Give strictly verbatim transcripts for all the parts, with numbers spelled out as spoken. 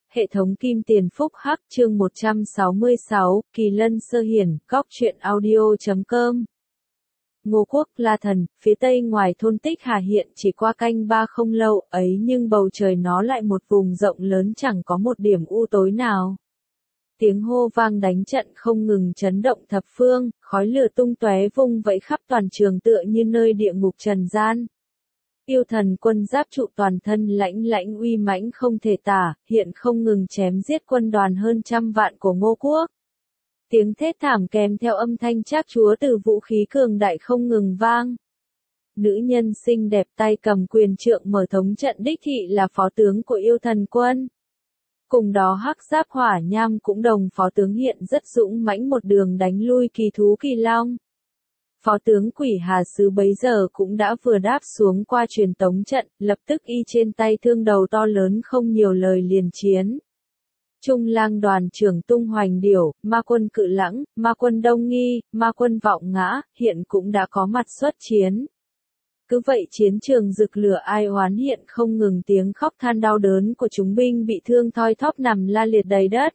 Hệ thống Kim Tiền Phúc Hắc chương một trăm sáu mươi sáu, Kỳ Lân Sơ Hiển, góc truyện audio chấm com. Ngô Quốc, La Thần, phía tây ngoài thôn Tích Hà hiện chỉ qua canh ba không lâu ấy nhưng bầu trời nó lại một vùng rộng lớn chẳng có một điểm u tối nào. Tiếng hô vang đánh trận không ngừng chấn động thập phương, khói lửa tung tóe vung vẫy khắp toàn trường tựa như nơi địa ngục trần gian. Yêu thần quân giáp trụ toàn thân lãnh lãnh uy mãnh không thể tả, hiện không ngừng chém giết quân đoàn hơn trăm vạn của Ngô Quốc. Tiếng thét thảm kèm theo âm thanh trác chúa từ vũ khí cường đại không ngừng vang. Nữ nhân xinh đẹp tay cầm quyền trượng mở thống trận đích thị là phó tướng của yêu thần quân. Cùng đó Hắc Giáp Hỏa Nham cũng đồng phó tướng hiện rất dũng mãnh một đường đánh lui kỳ thú kỳ long. Phó tướng Quỷ Hà Sứ bấy giờ cũng đã vừa đáp xuống qua truyền tống trận, lập tức y trên tay thương đầu to lớn không nhiều lời liền chiến. Trung lang đoàn trưởng Tung Hoành Điểu, ma quân Cự Lãng, ma quân Đông Nghi, ma quân Vọng Ngã, hiện cũng đã có mặt xuất chiến. Cứ vậy chiến trường rực lửa ai oán hiện không ngừng tiếng khóc than đau đớn của chúng binh bị thương thoi thóp nằm la liệt đầy đất.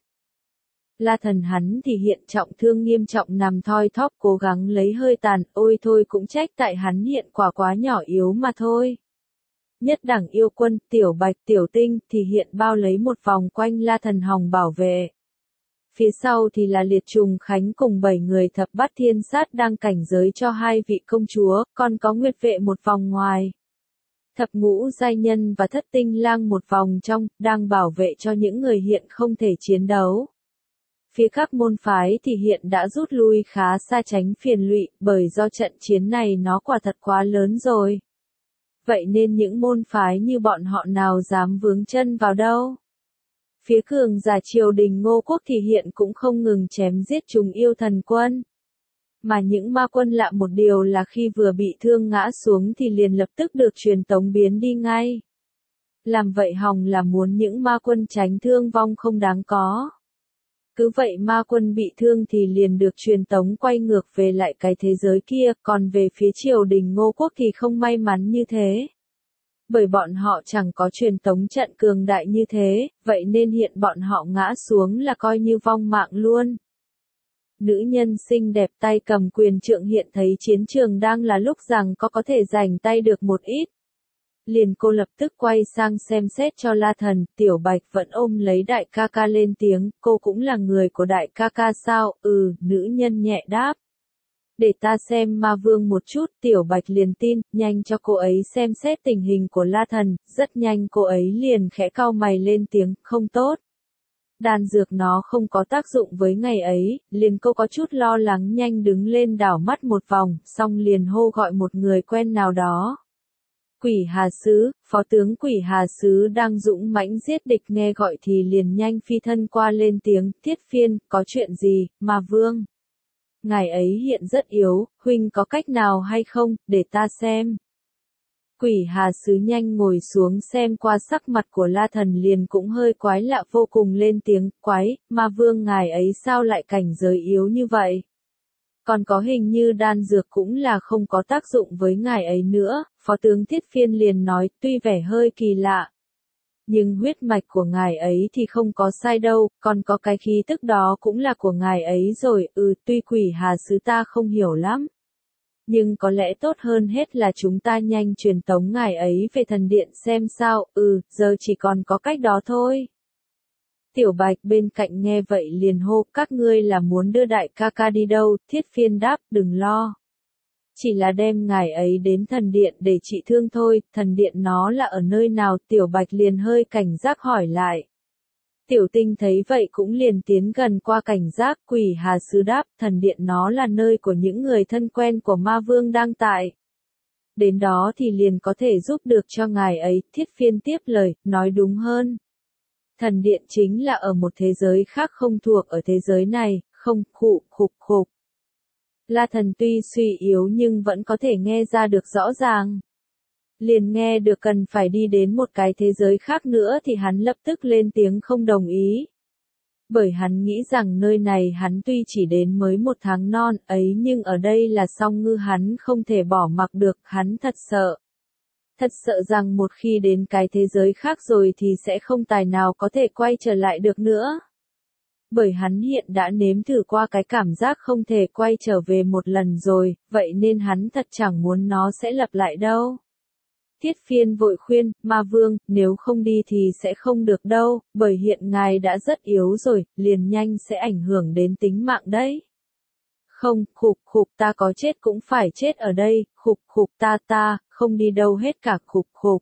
La Thần hắn thì hiện trọng thương nghiêm trọng nằm thoi thóp cố gắng lấy hơi tàn, ôi thôi cũng trách tại hắn hiện quả quá nhỏ yếu mà thôi. Nhất đẳng yêu quân, Tiểu Bạch Tiểu Tinh thì hiện bao lấy một vòng quanh La Thần hòng bảo vệ. Phía sau thì là Liệt Trùng Khánh cùng bảy người thập bát thiên sát đang cảnh giới cho hai vị công chúa, còn có Nguyệt vệ một vòng ngoài. Thập ngũ giai nhân và thất tinh lang một vòng trong, đang bảo vệ cho những người hiện không thể chiến đấu. Phía các môn phái thì hiện đã rút lui khá xa tránh phiền lụy, bởi do trận chiến này nó quả thật quá lớn rồi. Vậy nên những môn phái như bọn họ nào dám vướng chân vào đâu. Phía cường giả triều đình Ngô Quốc thì hiện cũng không ngừng chém giết chúng yêu thần quân. Mà những ma quân lạ một điều là khi vừa bị thương ngã xuống thì liền lập tức được truyền tống biến đi ngay. Làm vậy hòng là muốn những ma quân tránh thương vong không đáng có. Cứ vậy ma quân bị thương thì liền được truyền tống quay ngược về lại cái thế giới kia, còn về phía triều đình Ngô Quốc thì không may mắn như thế. Bởi bọn họ chẳng có truyền tống trận cường đại như thế, vậy nên hiện bọn họ ngã xuống là coi như vong mạng luôn. Nữ nhân xinh đẹp tay cầm quyền trượng hiện thấy chiến trường đang là lúc rằng có có thể giành tay được một ít. Liền cô lập tức quay sang xem xét cho La Thần, Tiểu Bạch vẫn ôm lấy đại ca ca lên tiếng, cô cũng là người của đại ca ca sao, ừ, nữ nhân nhẹ đáp. Để ta xem ma vương một chút, Tiểu Bạch liền tin, nhanh cho cô ấy xem xét tình hình của La Thần, rất nhanh cô ấy liền khẽ cau mày lên tiếng, không tốt. Đan dược nó không có tác dụng với ngày ấy, liền cô có chút lo lắng nhanh đứng lên đảo mắt một vòng, xong liền hô gọi một người quen nào đó. Quỷ Hà Sứ, phó tướng Quỷ Hà Sứ đang dũng mãnh giết địch nghe gọi thì liền nhanh phi thân qua lên tiếng, Thiết Phiên, có chuyện gì, mà vương? Ngài ấy hiện rất yếu, huynh có cách nào hay không, để ta xem. Quỷ Hà Sứ nhanh ngồi xuống xem qua sắc mặt của La Thần liền cũng hơi quái lạ vô cùng lên tiếng, quái, mà vương ngài ấy sao lại cảnh giới yếu như vậy? Còn có hình như đan dược cũng là không có tác dụng với ngài ấy nữa, phó tướng Thiết Phiên liền nói, tuy vẻ hơi kỳ lạ. Nhưng huyết mạch của ngài ấy thì không có sai đâu, còn có cái khí tức đó cũng là của ngài ấy rồi, ừ, tuy Quỷ Hà Sứ ta không hiểu lắm. Nhưng có lẽ tốt hơn hết là chúng ta nhanh truyền tống ngài ấy về thần điện xem sao, ừ, giờ chỉ còn có cách đó thôi. Tiểu Bạch bên cạnh nghe vậy liền hô, các ngươi là muốn đưa đại ca ca đi đâu, Thiết Phiên đáp, đừng lo. Chỉ là đem ngài ấy đến thần điện để trị thương thôi, thần điện nó là ở nơi nào, Tiểu Bạch liền hơi cảnh giác hỏi lại. Tiểu Tinh thấy vậy cũng liền tiến gần qua cảnh giác, Quỷ Hà Sứ đáp, thần điện nó là nơi của những người thân quen của ma vương đang tại. Đến đó thì liền có thể giúp được cho ngài ấy, Thiết Phiên tiếp lời, nói đúng hơn. Thần điện chính là ở một thế giới khác không thuộc ở thế giới này, không, khụ, khục khục. La Thần tuy suy yếu nhưng vẫn có thể nghe ra được rõ ràng. Liền nghe được cần phải đi đến một cái thế giới khác nữa thì hắn lập tức lên tiếng không đồng ý. Bởi hắn nghĩ rằng nơi này hắn tuy chỉ đến mới một tháng non ấy nhưng ở đây là song ngư hắn không thể bỏ mặc được, hắn thật sợ. Thật sợ rằng một khi đến cái thế giới khác rồi thì sẽ không tài nào có thể quay trở lại được nữa. Bởi hắn hiện đã nếm thử qua cái cảm giác không thể quay trở về một lần rồi, vậy nên hắn thật chẳng muốn nó sẽ lặp lại đâu. Thiết Phiên vội khuyên, Ma Vương, nếu không đi thì sẽ không được đâu, bởi hiện ngài đã rất yếu rồi, liền nhanh sẽ ảnh hưởng đến tính mạng đấy. Không, khục khục ta có chết cũng phải chết ở đây, khục khục ta ta, không đi đâu hết cả khục khục.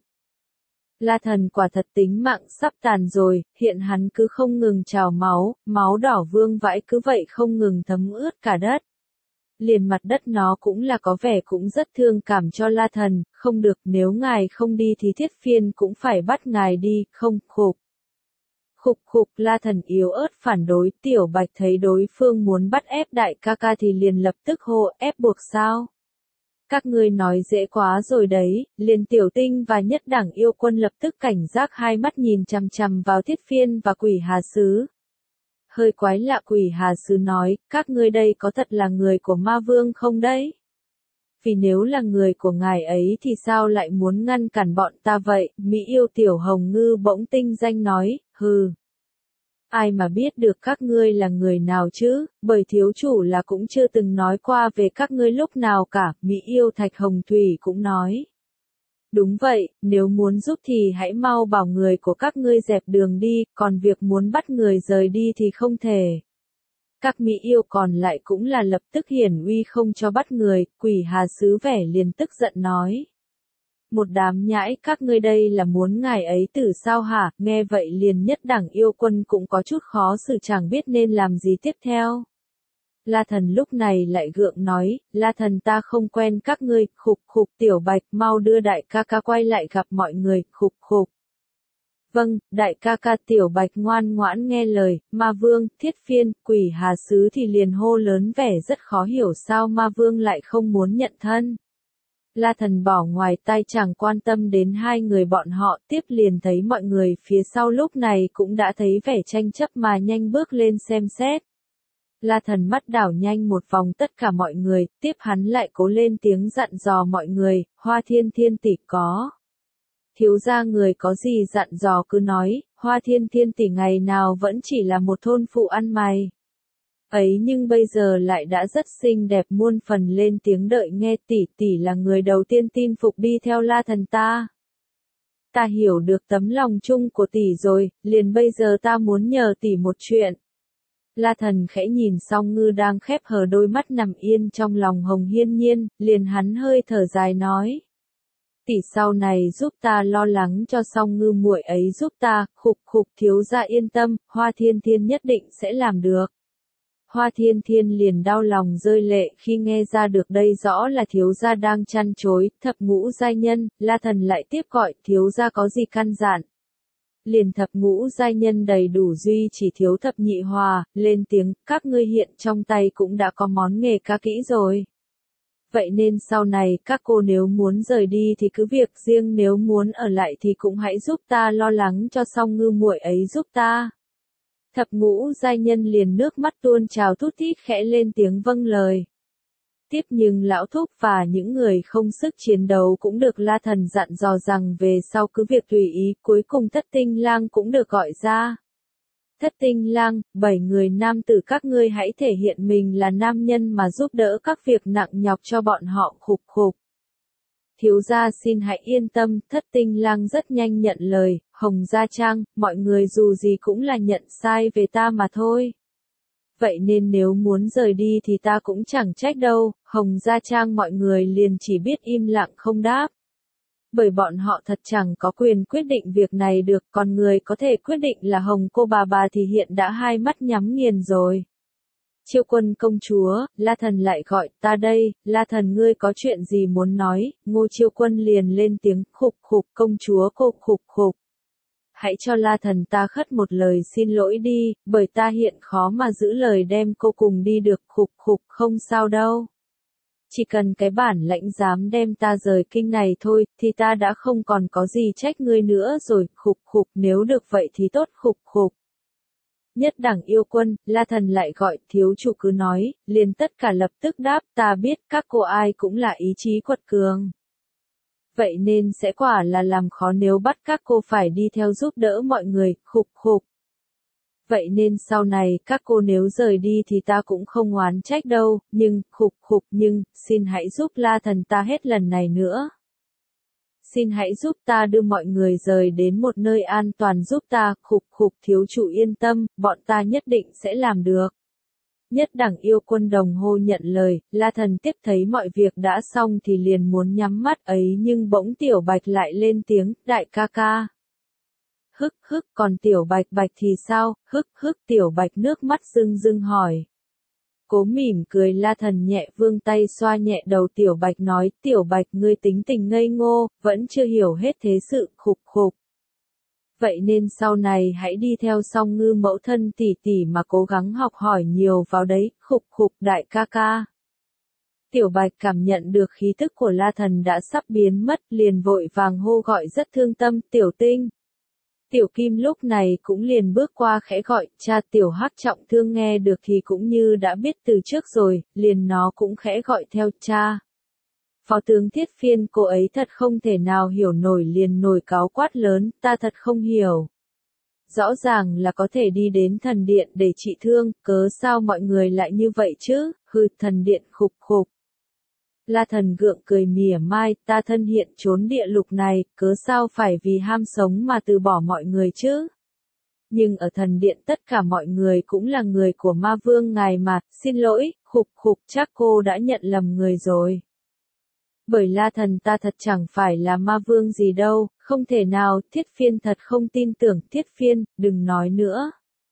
La Thần quả thật tính mạng sắp tàn rồi, hiện hắn cứ không ngừng trào máu, máu đỏ vương vãi cứ vậy không ngừng thấm ướt cả đất. Liền mặt đất nó cũng là có vẻ cũng rất thương cảm cho La Thần, không được nếu ngài không đi thì Thiết Phiên cũng phải bắt ngài đi, không khục. Khục khục La Thần yếu ớt phản đối, Tiểu Bạch thấy đối phương muốn bắt ép đại ca ca thì liền lập tức hô ép buộc sao. Các ngươi nói dễ quá rồi đấy, liền Tiểu Tinh và Nhất Đẳng Yêu Quân lập tức cảnh giác hai mắt nhìn chằm chằm vào Thiết Phiên và Quỷ Hà Sứ. Hơi quái lạ Quỷ Hà Sứ nói, các ngươi đây có thật là người của Ma Vương không đấy? Vì nếu là người của ngài ấy thì sao lại muốn ngăn cản bọn ta vậy? Mỹ yêu Tiểu Hồng Ngư bỗng tinh danh nói, hừ. Ai mà biết được các ngươi là người nào chứ, bởi thiếu chủ là cũng chưa từng nói qua về các ngươi lúc nào cả, Mỹ yêu Thạch Hồng Thủy cũng nói. Đúng vậy, nếu muốn giúp thì hãy mau bảo người của các ngươi dẹp đường đi, còn việc muốn bắt người rời đi thì không thể. Các Mỹ yêu còn lại cũng là lập tức hiển uy không cho bắt người, Quỷ Hà Sứ vẻ liền tức giận nói. Một đám nhãi các ngươi đây là muốn ngài ấy tử sao hả, nghe vậy liền Nhất Đẳng Yêu Quân cũng có chút khó xử chẳng biết nên làm gì tiếp theo. La Thần lúc này lại gượng nói, La Thần ta không quen các ngươi, khục khục Tiểu Bạch mau đưa đại ca ca quay lại gặp mọi người, khục khục. Vâng, đại ca ca Tiểu Bạch ngoan ngoãn nghe lời, Ma Vương, Thiết Phiên, Quỷ Hà Sứ thì liền hô lớn vẻ rất khó hiểu sao Ma Vương lại không muốn nhận thân. La Thần bỏ ngoài tai chẳng quan tâm đến hai người bọn họ, tiếp liền thấy mọi người phía sau lúc này cũng đã thấy vẻ tranh chấp mà nhanh bước lên xem xét. La Thần mắt đảo nhanh một vòng tất cả mọi người, tiếp hắn lại cố lên tiếng dặn dò mọi người, Hoa Thiên Thiên tỷ có. Thiếu gia người có gì dặn dò cứ nói, Hoa Thiên Thiên tỷ ngày nào vẫn chỉ là một thôn phụ ăn mày. Ấy nhưng bây giờ lại đã rất xinh đẹp muôn phần lên tiếng đợi nghe tỷ tỷ là người đầu tiên tin phục đi theo La Thần ta. Ta hiểu được tấm lòng chung của tỷ rồi, liền bây giờ ta muốn nhờ tỷ một chuyện. La Thần khẽ nhìn Song Ngư đang khép hờ đôi mắt nằm yên trong lòng Hồng Hiên Nhiên, liền hắn hơi thở dài nói. Tỷ sau này giúp ta lo lắng cho Song Ngư muội ấy giúp ta, khục khục thiếu gia yên tâm, Hoa Thiên Thiên nhất định sẽ làm được. Hoa Thiên Thiên liền đau lòng rơi lệ khi nghe ra được đây rõ là thiếu gia đang chăn chối, thập ngũ giai nhân, La Thần lại tiếp gọi thiếu gia có gì căn dặn. Liền thập ngũ giai nhân đầy đủ duy chỉ thiếu thập nhị hòa, lên tiếng, các ngươi hiện trong tay cũng đã có món nghề ca kỹ rồi. Vậy nên sau này các cô nếu muốn rời đi thì cứ việc riêng nếu muốn ở lại thì cũng hãy giúp ta lo lắng cho Song Ngư muội ấy giúp ta. Thập ngũ giai nhân liền nước mắt tuôn trào thút thít khẽ lên tiếng vâng lời. Tiếp nhưng lão thúc và những người không sức chiến đấu cũng được La Thần dặn dò rằng về sau cứ việc tùy ý, cuối cùng Thất Tinh Lang cũng được gọi ra. Thất Tinh Lang, bảy người nam tử các ngươi hãy thể hiện mình là nam nhân mà giúp đỡ các việc nặng nhọc cho bọn họ khục khục. Thiếu gia xin hãy yên tâm, Thất Tinh Lang rất nhanh nhận lời, Hồng Gia Trang, mọi người dù gì cũng là nhận sai về ta mà thôi. Vậy nên nếu muốn rời đi thì ta cũng chẳng trách đâu, Hồng Gia Trang mọi người liền chỉ biết im lặng không đáp. Bởi bọn họ thật chẳng có quyền quyết định việc này được, còn người có thể quyết định là Hồng cô bà bà thì hiện đã hai mắt nhắm nghiền rồi. Chiêu Quân công chúa, La Thần lại gọi ta đây, La Thần ngươi có chuyện gì muốn nói, Ngô Chiêu Quân liền lên tiếng khục khục công chúa cô khục khục. Hãy cho La Thần ta khất một lời xin lỗi đi, bởi ta hiện khó mà giữ lời đem cô cùng đi được khục khục không sao đâu. Chỉ cần cái bản lãnh dám đem ta rời kinh này thôi, thì ta đã không còn có gì trách ngươi nữa rồi, khục khục nếu được vậy thì tốt khục khục. Nhất Đẳng Yêu Quân, La Thần lại gọi thiếu chủ cứ nói, liền tất cả lập tức đáp ta biết các cô ai cũng là ý chí quật cường. Vậy nên sẽ quả là làm khó nếu bắt các cô phải đi theo giúp đỡ mọi người, khục khục. Vậy nên sau này các cô nếu rời đi thì ta cũng không oán trách đâu, nhưng, khục khục nhưng, xin hãy giúp La Thần ta hết lần này nữa. Xin hãy giúp ta đưa mọi người rời đến một nơi an toàn giúp ta, khục khục thiếu chủ yên tâm, bọn ta nhất định sẽ làm được. Nhất đẳng yêu quân đồng hô nhận lời, La Thần tiếp thấy mọi việc đã xong thì liền muốn nhắm mắt ấy nhưng bỗng Tiểu Bạch lại lên tiếng, đại ca ca. Hức hức còn Tiểu Bạch Bạch thì sao, hức hức Tiểu Bạch nước mắt rưng rưng hỏi. Cố mỉm cười La Thần nhẹ vươn tay xoa nhẹ đầu Tiểu Bạch nói, Tiểu Bạch ngươi tính tình ngây ngô, vẫn chưa hiểu hết thế sự, khục khục. Vậy nên sau này hãy đi theo Song Ngư mẫu thân tỷ tỷ mà cố gắng học hỏi nhiều vào đấy, khục khục đại ca ca. Tiểu Bạch cảm nhận được khí tức của La Thần đã sắp biến mất, liền vội vàng hô gọi rất thương tâm, Tiểu Tinh. Tiểu Kim lúc này cũng liền bước qua khẽ gọi, cha Tiểu Hắc trọng thương nghe được thì cũng như đã biết từ trước rồi, liền nó cũng khẽ gọi theo cha. Phó tướng Thiết Phiên cô ấy thật không thể nào hiểu nổi liền nổi cáu quát lớn, ta thật không hiểu. Rõ ràng là có thể đi đến thần điện để trị thương, cớ sao mọi người lại như vậy chứ, hừ thần điện khục khục. La Thần gượng cười mỉa mai, ta thân hiện trốn địa lục này, cớ sao phải vì ham sống mà từ bỏ mọi người chứ? Nhưng ở thần điện tất cả mọi người cũng là người của ma vương ngài mà, xin lỗi, khục khục chắc cô đã nhận lầm người rồi. Bởi La Thần ta thật chẳng phải là ma vương gì đâu, không thể nào, Thiết Phiên thật không tin tưởng, Thiết Phiên, đừng nói nữa.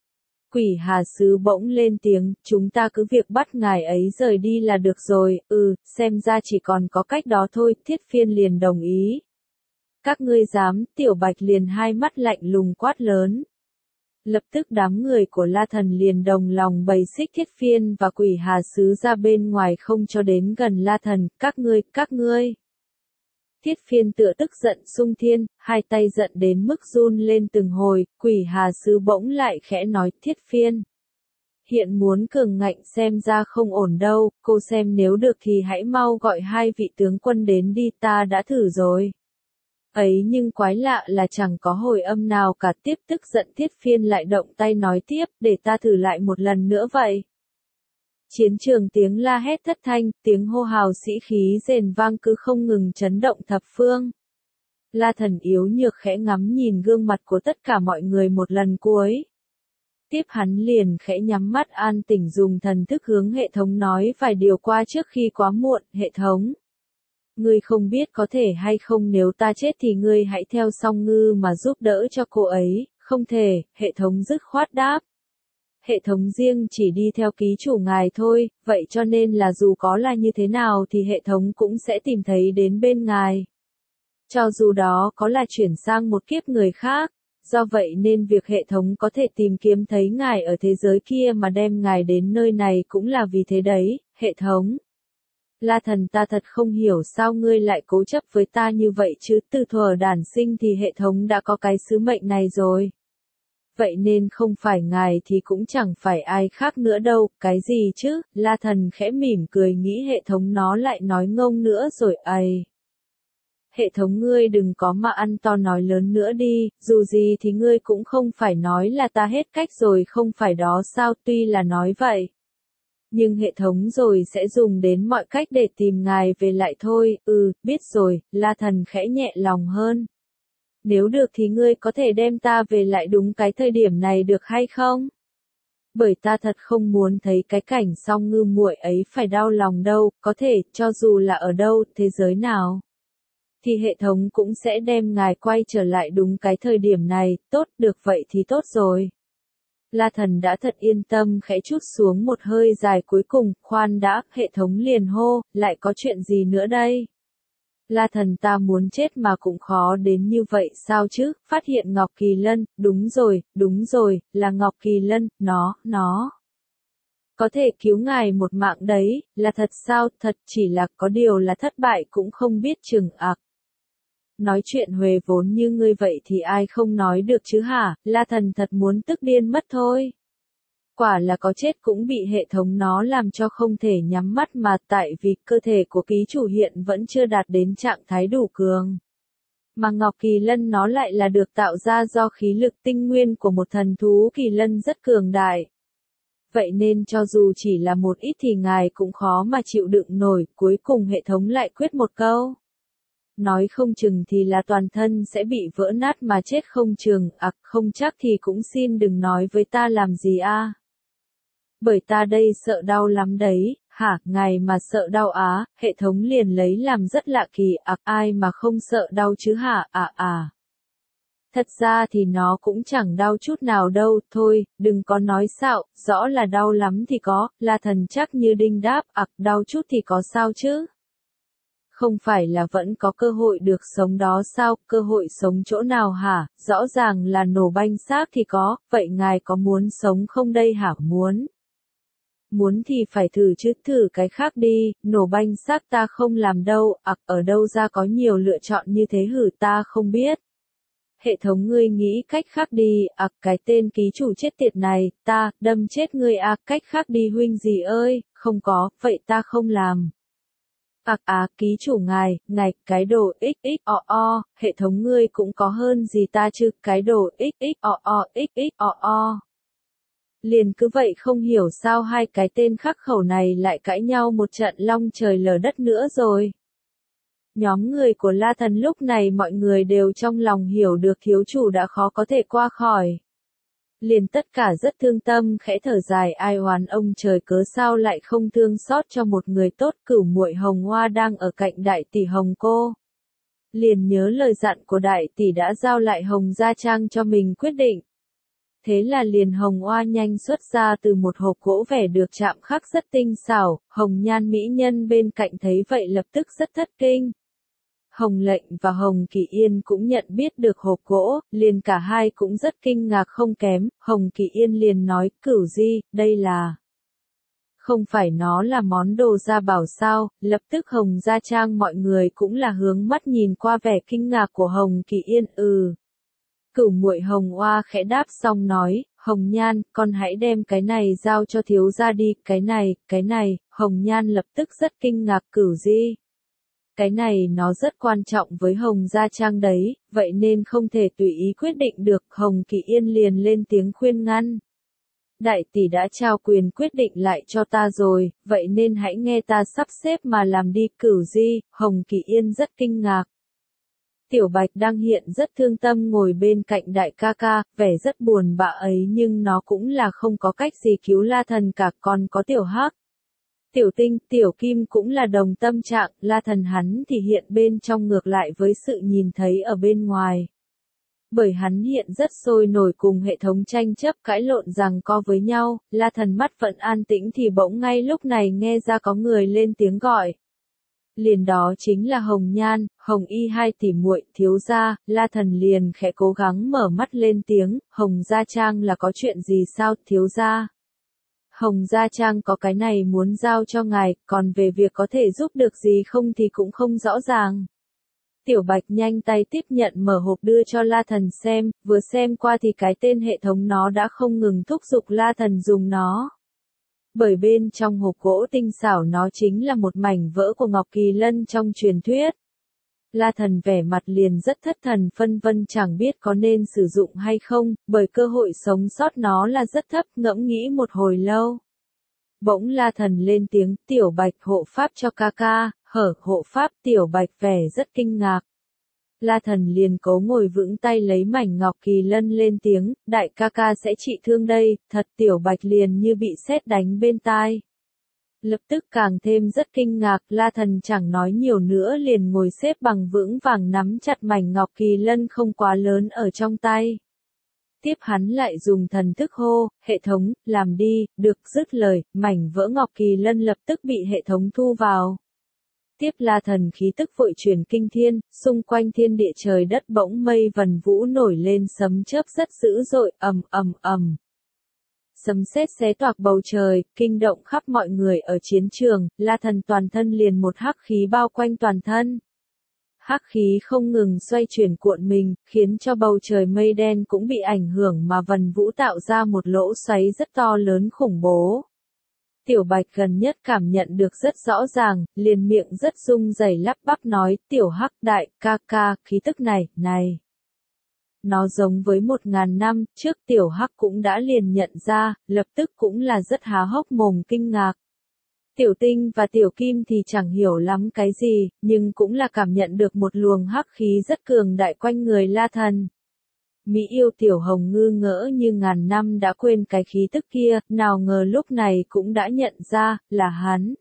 Quỷ Hà Sứ bỗng lên tiếng, chúng ta cứ việc bắt ngài ấy rời đi là được rồi, ừ, xem ra chỉ còn có cách đó thôi, Thiết Phiên liền đồng ý. Các ngươi dám, Tiểu Bạch liền hai mắt lạnh lùng quát lớn. Lập tức đám người của La Thần liền đồng lòng bày xích Thiết Phiên và Quỷ Hà Sứ ra bên ngoài không cho đến gần La Thần, các ngươi, các ngươi. Thiết Phiên tựa tức giận sung thiên, hai tay giận đến mức run lên từng hồi, Quỷ Hà Sứ bỗng lại khẽ nói, Thiết Phiên. Hiện muốn cường ngạnh xem ra không ổn đâu, cô xem nếu được thì hãy mau gọi hai vị tướng quân đến đi, ta đã thử rồi. Ấy nhưng quái lạ là chẳng có hồi âm nào cả, tiếp tức giận Thiết Phiên lại động tay nói tiếp, để ta thử lại một lần nữa vậy. Chiến trường tiếng la hét thất thanh, tiếng hô hào sĩ khí rền vang cứ không ngừng chấn động thập phương. La Thần yếu nhược khẽ ngắm nhìn gương mặt của tất cả mọi người một lần cuối. Tiếp hắn liền khẽ nhắm mắt an tĩnh dùng thần thức hướng hệ thống nói vài điều qua trước khi quá muộn, hệ thống. Ngươi không biết có thể hay không nếu ta chết thì ngươi hãy theo Song Ngư mà giúp đỡ cho cô ấy, không thể, hệ thống dứt khoát đáp. Hệ thống riêng chỉ đi theo ký chủ ngài thôi, vậy cho nên là dù có là như thế nào thì hệ thống cũng sẽ tìm thấy đến bên ngài. Cho dù đó có là chuyển sang một kiếp người khác, do vậy nên việc hệ thống có thể tìm kiếm thấy ngài ở thế giới kia mà đem ngài đến nơi này cũng là vì thế đấy, hệ thống. La Thần ta thật không hiểu sao ngươi lại cố chấp với ta như vậy chứ, từ thuở đản sinh thì hệ thống đã có cái sứ mệnh này rồi. Vậy nên không phải ngài thì cũng chẳng phải ai khác nữa đâu, cái gì chứ, La Thần khẽ mỉm cười nghĩ hệ thống nó lại nói ngông nữa rồi ầy. Hệ thống ngươi đừng có mà ăn to nói lớn nữa đi, dù gì thì ngươi cũng không phải nói là ta hết cách rồi không phải đó sao, tuy là nói vậy. Nhưng hệ thống rồi sẽ dùng đến mọi cách để tìm ngài về lại thôi, ừ, biết rồi, La Thần khẽ nhẹ lòng hơn. Nếu được thì ngươi có thể đem ta về lại đúng cái thời điểm này được hay không? Bởi ta thật không muốn thấy cái cảnh Song Ngư muội ấy phải đau lòng đâu, có thể, cho dù là ở đâu, thế giới nào. Thì hệ thống cũng sẽ đem ngài quay trở lại đúng cái thời điểm này, tốt, được vậy thì tốt rồi. La Thần đã thật yên tâm khẽ chút xuống một hơi dài cuối cùng, khoan đã, hệ thống liền hô, lại có chuyện gì nữa đây? La Thần ta muốn chết mà cũng khó đến như vậy sao chứ, phát hiện Ngọc Kỳ Lân, đúng rồi, đúng rồi, là Ngọc Kỳ Lân, nó, nó. Có thể cứu ngài một mạng đấy, là thật sao, thật chỉ là có điều là thất bại cũng không biết chừng ạc. Nói chuyện huề vốn như ngươi vậy thì ai không nói được chứ hả, La Thần thật muốn tức điên mất thôi. Quả là có chết cũng bị hệ thống nó làm cho không thể nhắm mắt mà tại vì cơ thể của ký chủ hiện vẫn chưa đạt đến trạng thái đủ cường. Mà Ngọc Kỳ Lân nó lại là được tạo ra do khí lực tinh nguyên của một thần thú Kỳ Lân rất cường đại. Vậy nên cho dù chỉ là một ít thì ngài cũng khó mà chịu đựng nổi, cuối cùng hệ thống lại quyết một câu. Nói không chừng thì là toàn thân sẽ bị vỡ nát mà chết không chừng, ặc à, không chắc thì cũng xin đừng nói với ta làm gì a. Bởi ta đây sợ đau lắm đấy, hả, ngài mà sợ đau á, hệ thống liền lấy làm rất lạ kỳ, ặc à, ai mà không sợ đau chứ hả, à à. Thật ra thì nó cũng chẳng đau chút nào đâu, thôi, đừng có nói xạo, rõ là đau lắm thì có, La Thần chắc như đinh đáp, ặc à, đau chút thì có sao chứ. Không phải là vẫn có cơ hội được sống đó sao, cơ hội sống chỗ nào hả, rõ ràng là nổ banh xác thì có, vậy ngài có muốn sống không đây hả, muốn. Muốn thì phải thử chứ, thử cái khác đi, nổ banh xác ta không làm đâu, ặc à, ở đâu ra có nhiều lựa chọn như thế hử ta không biết. Hệ thống ngươi nghĩ cách khác đi, ặc à, cái tên ký chủ chết tiệt này, ta, đâm chết ngươi à, cách khác đi huynh gì ơi, không có, vậy ta không làm. Ặc à, à, ký chủ ngài, ngài, cái đồ xx o o, hệ thống ngươi cũng có hơn gì ta chứ, cái đồ xx o o xx o o. Liền cứ vậy không hiểu sao hai cái tên khắc khẩu này lại cãi nhau một trận long trời lở đất nữa rồi. Nhóm người của La Thần lúc này mọi người đều trong lòng hiểu được thiếu chủ đã khó có thể qua khỏi. Liền tất cả rất thương tâm khẽ thở dài ai oán ông trời cớ sao lại không thương xót cho một người tốt cửu muội Hồng Hoa đang ở cạnh đại tỷ Hồng cô. Liền nhớ lời dặn của đại tỷ đã giao lại Hồng Gia Trang cho mình quyết định. Thế là liền Hồng Hoa nhanh xuất ra từ một hộp gỗ vẻ được chạm khắc rất tinh xảo, Hồng Nhan mỹ nhân bên cạnh thấy vậy lập tức rất thất kinh. Hồng Lệnh và Hồng Kỳ Yên cũng nhận biết được hộp gỗ, liền cả hai cũng rất kinh ngạc không kém, Hồng Kỳ Yên liền nói, Cửu Di, đây là... Không phải nó là món đồ gia bảo sao, lập tức Hồng Gia Trang mọi người cũng là hướng mắt nhìn qua vẻ kinh ngạc của Hồng Kỳ Yên, ừ. Cửu muội Hồng Hoa khẽ đáp xong nói, Hồng Nhan, con hãy đem cái này giao cho thiếu gia đi, cái này, cái này, Hồng Nhan lập tức rất kinh ngạc Cửu Di. Cái này nó rất quan trọng với Hồng Gia Trang đấy, vậy nên không thể tùy ý quyết định được, Hồng Kỳ Yên liền lên tiếng khuyên ngăn. Đại tỷ đã trao quyền quyết định lại cho ta rồi, vậy nên hãy nghe ta sắp xếp mà làm đi Cửu Di, Hồng Kỳ Yên rất kinh ngạc. Tiểu Bạch đang hiện rất thương tâm ngồi bên cạnh đại ca ca, vẻ rất buồn bã ấy nhưng nó cũng là không có cách gì cứu La Thần cả, còn có Tiểu Hắc. Tiểu Tinh, Tiểu Kim cũng là đồng tâm trạng, La Thần hắn thì hiện bên trong ngược lại với sự nhìn thấy ở bên ngoài. Bởi hắn hiện rất sôi nổi cùng hệ thống tranh chấp cãi lộn rằng co với nhau, La Thần mắt vẫn an tĩnh thì bỗng ngay lúc này nghe ra có người lên tiếng gọi. Liền đó chính là Hồng Nhan, Hồng Y hai tỷ muội, thiếu gia, La Thần liền khẽ cố gắng mở mắt lên tiếng, Hồng Gia Trang là có chuyện gì sao, thiếu gia? Hồng Gia Trang có cái này muốn giao cho ngài, còn về việc có thể giúp được gì không thì cũng không rõ ràng. Tiểu Bạch nhanh tay tiếp nhận mở hộp đưa cho La Thần xem, vừa xem qua thì cái tên hệ thống nó đã không ngừng thúc giục La Thần dùng nó. Bởi bên trong hộp gỗ tinh xảo nó chính là một mảnh vỡ của Ngọc Kỳ Lân trong truyền thuyết. La Thần vẻ mặt liền rất thất thần phân vân chẳng biết có nên sử dụng hay không, bởi cơ hội sống sót nó là rất thấp, ngẫm nghĩ một hồi lâu. Bỗng La Thần lên tiếng, Tiểu Bạch hộ pháp cho ca ca, hở hộ pháp, Tiểu Bạch vẻ rất kinh ngạc. La Thần liền cố ngồi vững tay lấy mảnh Ngọc Kỳ Lân lên tiếng, đại ca ca sẽ trị thương đây, thật Tiểu Bạch liền như bị sét đánh bên tai. Lập tức càng thêm rất kinh ngạc, La Thần chẳng nói nhiều nữa liền ngồi xếp bằng vững vàng nắm chặt mảnh Ngọc Kỳ Lân không quá lớn ở trong tay. Tiếp hắn lại dùng thần thức hô, hệ thống, làm đi, được dứt lời, mảnh vỡ Ngọc Kỳ Lân lập tức bị hệ thống thu vào. Tiếp La Thần khí tức vội chuyển kinh thiên, xung quanh thiên địa trời đất bỗng mây vần vũ nổi lên sấm chớp rất dữ dội, ầm ầm ầm. Sấm sét xé toạc bầu trời, kinh động khắp mọi người ở chiến trường, La Thần toàn thân liền một hắc khí bao quanh toàn thân. Hắc khí không ngừng xoay chuyển cuộn mình, khiến cho bầu trời mây đen cũng bị ảnh hưởng mà Vân Vũ tạo ra một lỗ xoáy rất to lớn khủng bố. Tiểu Bạch gần nhất cảm nhận được rất rõ ràng, liền miệng rất rung rẩy lắp bắp nói, Tiểu Hắc đại ca ca, khí tức này, này. Nó giống với một ngàn năm trước Tiểu Hắc cũng đã liền nhận ra, lập tức cũng là rất há hốc mồm kinh ngạc. Tiểu Tinh và Tiểu Kim thì chẳng hiểu lắm cái gì, nhưng cũng là cảm nhận được một luồng hắc khí rất cường đại quanh người La Thần. Mỹ yêu Tiểu Hồng ngư ngỡ như ngàn năm đã quên cái khí tức kia, nào ngờ lúc này cũng đã nhận ra, là hắn.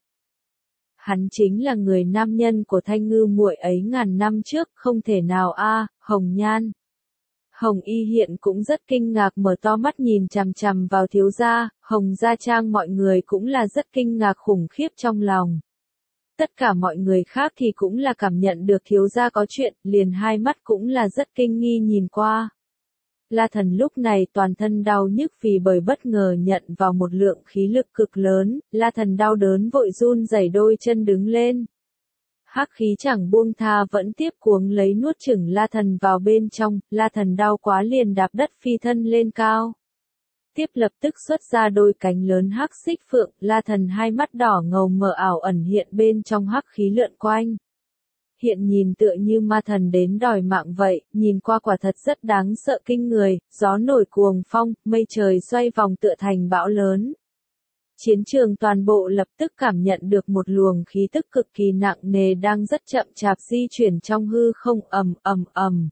Hắn chính là người nam nhân của Thanh Ngư muội ấy ngàn năm trước, không thể nào a, Hồng Nhan. Hồng Y hiện cũng rất kinh ngạc mở to mắt nhìn chằm chằm vào thiếu gia, Hồng Gia Trang mọi người cũng là rất kinh ngạc khủng khiếp trong lòng. Tất cả mọi người khác thì cũng là cảm nhận được thiếu gia có chuyện, liền hai mắt cũng là rất kinh nghi nhìn qua. La Thần lúc này toàn thân đau nhức vì bởi bất ngờ nhận vào một lượng khí lực cực lớn, La Thần đau đớn vội run rẩy đôi chân đứng lên. Hắc khí chẳng buông tha vẫn tiếp cuống lấy nuốt chửng La Thần vào bên trong, La Thần đau quá liền đạp đất phi thân lên cao. Tiếp lập tức xuất ra đôi cánh lớn hắc xích phượng, La Thần hai mắt đỏ ngầu mờ ảo ẩn hiện bên trong hắc khí lượn quanh. Hiện nhìn tựa như ma thần đến đòi mạng vậy, nhìn qua quả thật rất đáng sợ kinh người, gió nổi cuồng phong, mây trời xoay vòng tựa thành bão lớn. Chiến trường toàn bộ lập tức cảm nhận được một luồng khí tức cực kỳ nặng nề đang rất chậm chạp di chuyển trong hư không ầm ầm ầm.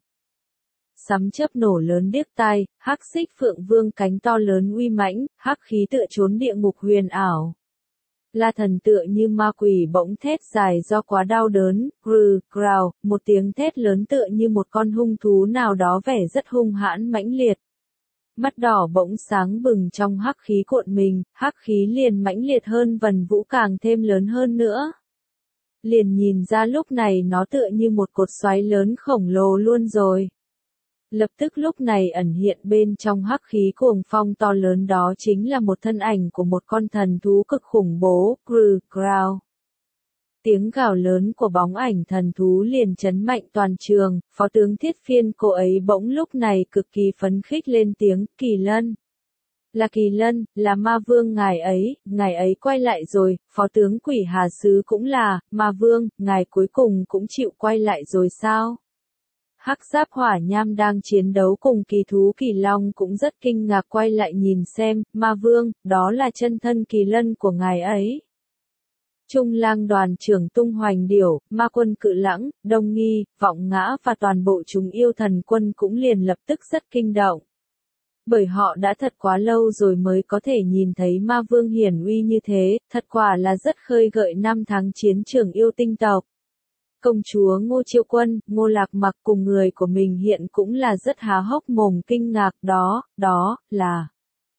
Sấm chớp nổ lớn điếc tai, hắc xích phượng vương cánh to lớn uy mãnh, hắc khí tựa trốn địa ngục huyền ảo. La Thần tựa như ma quỷ bỗng thét dài do quá đau đớn, grừ, growl, một tiếng thét lớn tựa như một con hung thú nào đó vẻ rất hung hãn mãnh liệt. Mắt đỏ bỗng sáng bừng trong hắc khí cuộn mình, hắc khí liền mãnh liệt hơn Vân Vũ càng thêm lớn hơn nữa. Liền nhìn ra lúc này nó tựa như một cột xoáy lớn khổng lồ luôn rồi. Lập tức lúc này ẩn hiện bên trong hắc khí cuồng phong to lớn đó chính là một thân ảnh của một con thần thú cực khủng bố, grừ, growl. Tiếng gào lớn của bóng ảnh thần thú liền chấn mạnh toàn trường, phó tướng Thiết Phiên cô ấy bỗng lúc này cực kỳ phấn khích lên tiếng, Kỳ Lân. Là Kỳ Lân, là ma vương ngài ấy, ngài ấy quay lại rồi, phó tướng Quỷ Hà Sứ cũng là, ma vương, ngài cuối cùng cũng chịu quay lại rồi sao? Hắc Giáp Hỏa Nham đang chiến đấu cùng kỳ thú Kỳ Long cũng rất kinh ngạc quay lại nhìn xem, ma vương, đó là chân thân Kỳ Lân của ngài ấy. Trung Lang đoàn trưởng Tung Hoành Điểu, Ma quân Cự Lãng, Đông Nghi, Vọng Ngã và toàn bộ chúng yêu thần quân cũng liền lập tức rất kinh động. Bởi họ đã thật quá lâu rồi mới có thể nhìn thấy ma vương hiển uy như thế, thật quả là rất khơi gợi năm tháng chiến trường yêu tinh tộc. Công chúa Ngô Chiêu Quân, Ngô Lạc Mặc cùng người của mình hiện cũng là rất há hốc mồm kinh ngạc đó, đó, là...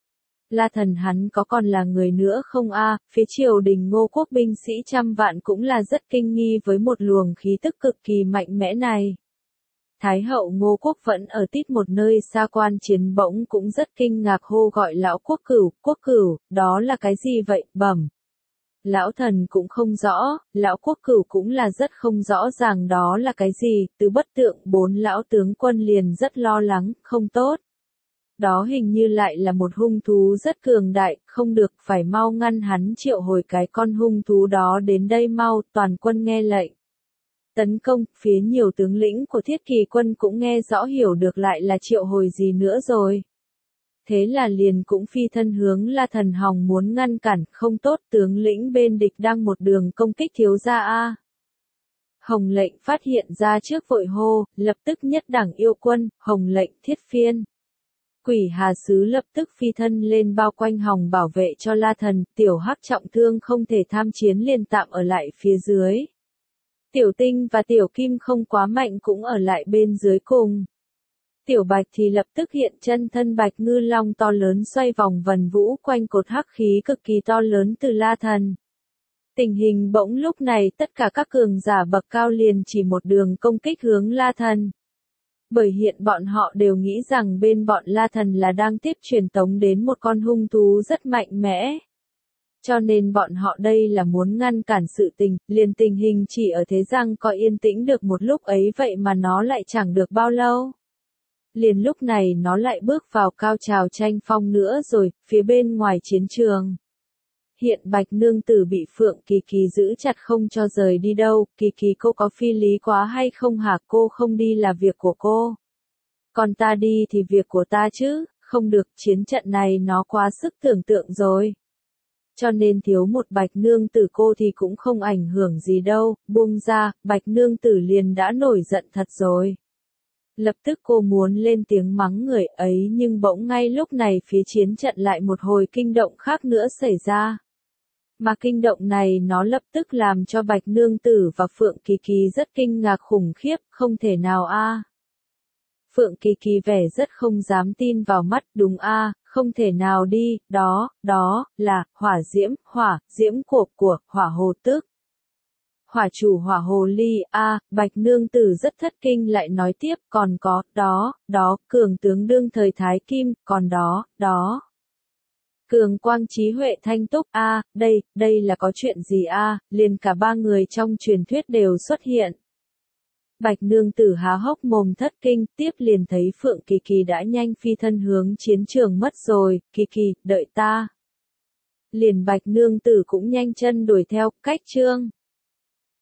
La Thần hắn có còn là người nữa không a? Phía triều đình Ngô quốc binh sĩ trăm vạn cũng là rất kinh nghi với một luồng khí tức cực kỳ mạnh mẽ này. Thái hậu Ngô quốc vẫn ở tít một nơi xa quan chiến bỗng cũng rất kinh ngạc hô gọi lão quốc cửu, quốc cửu, đó là cái gì vậy, bẩm. Lão thần cũng không rõ, lão quốc cửu cũng là rất không rõ ràng đó là cái gì, từ bất tượng bốn lão tướng quân liền rất lo lắng, không tốt. Đó hình như lại là một hung thú rất cường đại, không được, phải mau ngăn hắn triệu hồi cái con hung thú đó đến đây mau, toàn quân nghe lệnh. Tấn công, phía nhiều tướng lĩnh của Thiết Kỳ quân cũng nghe rõ hiểu được lại là triệu hồi gì nữa rồi. Thế là liền cũng phi thân hướng La Thần hòng muốn ngăn cản, không tốt, tướng lĩnh bên địch đang một đường công kích thiếu gia a. Hồng lệnh phát hiện ra trước vội hô, lập tức nhất đẳng yêu quân, Hồng lệnh Thiết Phiên. Quỷ Hà Sứ lập tức phi thân lên bao quanh hòng bảo vệ cho La Thần, Tiểu Hắc trọng thương không thể tham chiến liền tạm ở lại phía dưới. Tiểu Tinh và Tiểu Kim không quá mạnh cũng ở lại bên dưới cùng. Tiểu Bạch thì lập tức hiện chân thân Bạch Ngư Long to lớn xoay vòng Vân Vũ quanh cột hắc khí cực kỳ to lớn từ La Thần. Tình hình bỗng lúc này tất cả các cường giả bậc cao liền chỉ một đường công kích hướng La Thần. Bởi hiện bọn họ đều nghĩ rằng bên bọn La Thần là đang tiếp truyền tống đến một con hung thú rất mạnh mẽ. Cho nên bọn họ đây là muốn ngăn cản sự tình, liền tình hình chỉ ở thế Giang coi yên tĩnh được một lúc ấy vậy mà nó lại chẳng được bao lâu. Liền lúc này nó lại bước vào cao trào tranh phong nữa rồi, phía bên ngoài chiến trường. Hiện Bạch Nương Tử bị Phượng Kỳ Kỳ giữ chặt không cho rời đi đâu, Kỳ Kỳ cô có phi lý quá hay không hả, cô không đi là việc của cô. Còn ta đi thì việc của ta chứ, không được, chiến trận này nó quá sức tưởng tượng rồi. Cho nên thiếu một Bạch Nương Tử cô thì cũng không ảnh hưởng gì đâu, buông ra, Bạch Nương Tử liền đã nổi giận thật rồi. Lập tức cô muốn lên tiếng mắng người ấy nhưng bỗng ngay lúc này phía chiến trận lại một hồi kinh động khác nữa xảy ra. Mà kinh động này nó lập tức làm cho Bạch Nương Tử và Phượng Kỳ Kỳ rất kinh ngạc khủng khiếp, không thể nào a. Phượng Kỳ Kỳ vẻ rất không dám tin vào mắt, đúng a, không thể nào đi, đó, đó, là, hỏa diễm, hỏa, diễm của, của, hỏa hồ tước. Hỏa chủ hỏa hồ ly, a, Bạch Nương Tử rất thất kinh lại nói tiếp, còn có, đó, đó, cường tướng đương thời Thái Kim, còn đó, đó. Cường quang trí huệ thanh túc, a, đây, đây là có chuyện gì a, liền cả ba người trong truyền thuyết đều xuất hiện. Bạch Nương Tử há hốc mồm thất kinh, tiếp liền thấy Phượng Kỳ Kỳ đã nhanh phi thân hướng chiến trường mất rồi, Kỳ Kỳ, đợi ta. Liền Bạch Nương Tử cũng nhanh chân đuổi theo, cách chương.